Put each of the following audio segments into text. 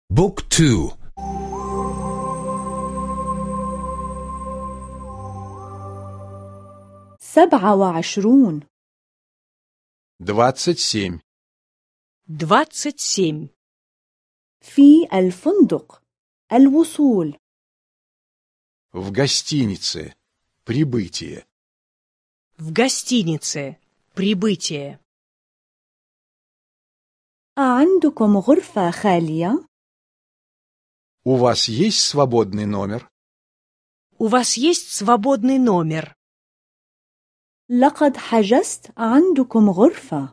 بوك تو 27 27. 27. في الفندق الوصول В гостинице. Прибытие. В гостинице. Прибытие. أعندكم غرفة خالية؟ У вас есть свободный номер? У вас есть свободный номер? لقد حجزت عندكم غرفة.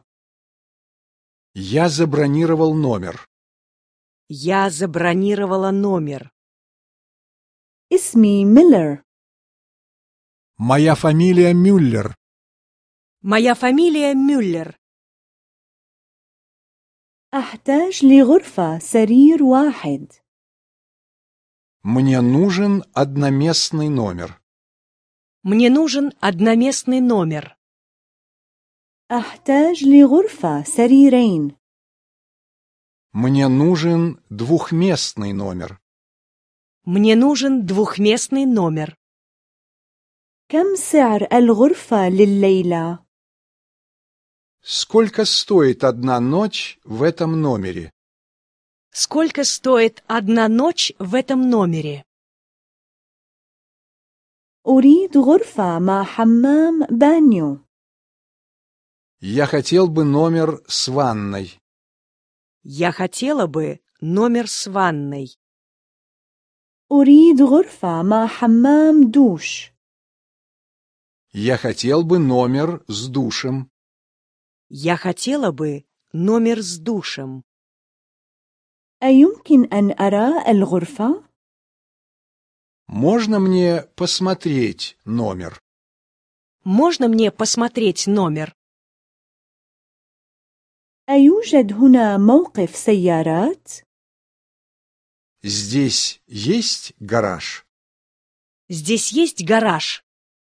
Я забронировал номер. Я забронировала номер. اسمي ميلر. Моя фамилия Мюллер. Моя фамилия Мюллер. أحتاج لغرفة سرير واحد. Мне нужен одноместный номер. Мне нужен одноместный номер. أحتاج لغرفة سريرين. Мне нужен двухместный номер. Мне нужен двухместный номер. كم سعر الغرفة لليلة؟ Сколько стоит одна ночь в этом номере? Сколько стоит одна ночь в этом номере? أريد غرفة مع حمام بانيو. Я хотел бы номер с ванной. Я хотела бы номер с ванной. أريد غرفة مع حمام دوش. Я хотел бы номер с душем. Я хотела бы номер с душем. أيمكن أن أرى الغرفة؟ Можно мне посмотреть номер? Можно мне посмотреть номер? أيوجد هنا موقف سيارات؟ Здесь есть гараж? Здесь есть гараж.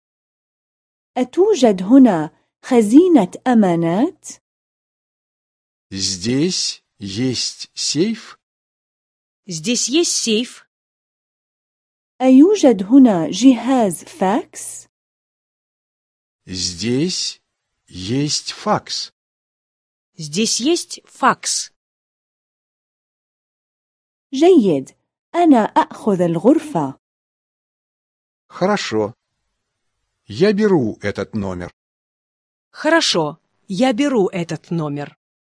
أتوجد هنا خزينة أمانات؟ Здесь есть сейф? Здесь есть сейф. أيوجد هنا جهاز فاكس؟ Здесь есть факс. Здесь есть факс. جيد، أنا أخذ الغرفة. Хорошо. Я беру этот номер. Хорошо, я беру этот номер.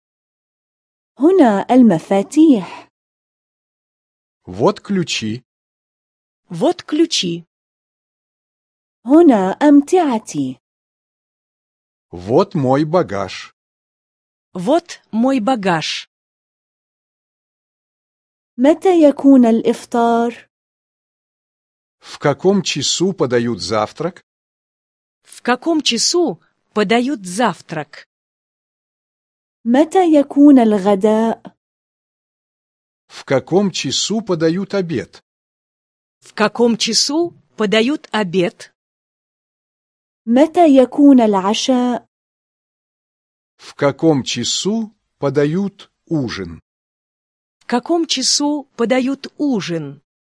هنا المفاتيح. Вот ключи. Вот ключи. هنا أمتعتي. Вот мой багаж. Вот мой багаж. متى يكون الإفطار؟ В каком часу подают завтрак? В каком часу подают завтрак? متى يكون الغداء؟ В каком часу подают обед? В каком часу подают обед? متى يكون العشاء؟ В каком часу подают ужин? В каком часу подают ужин?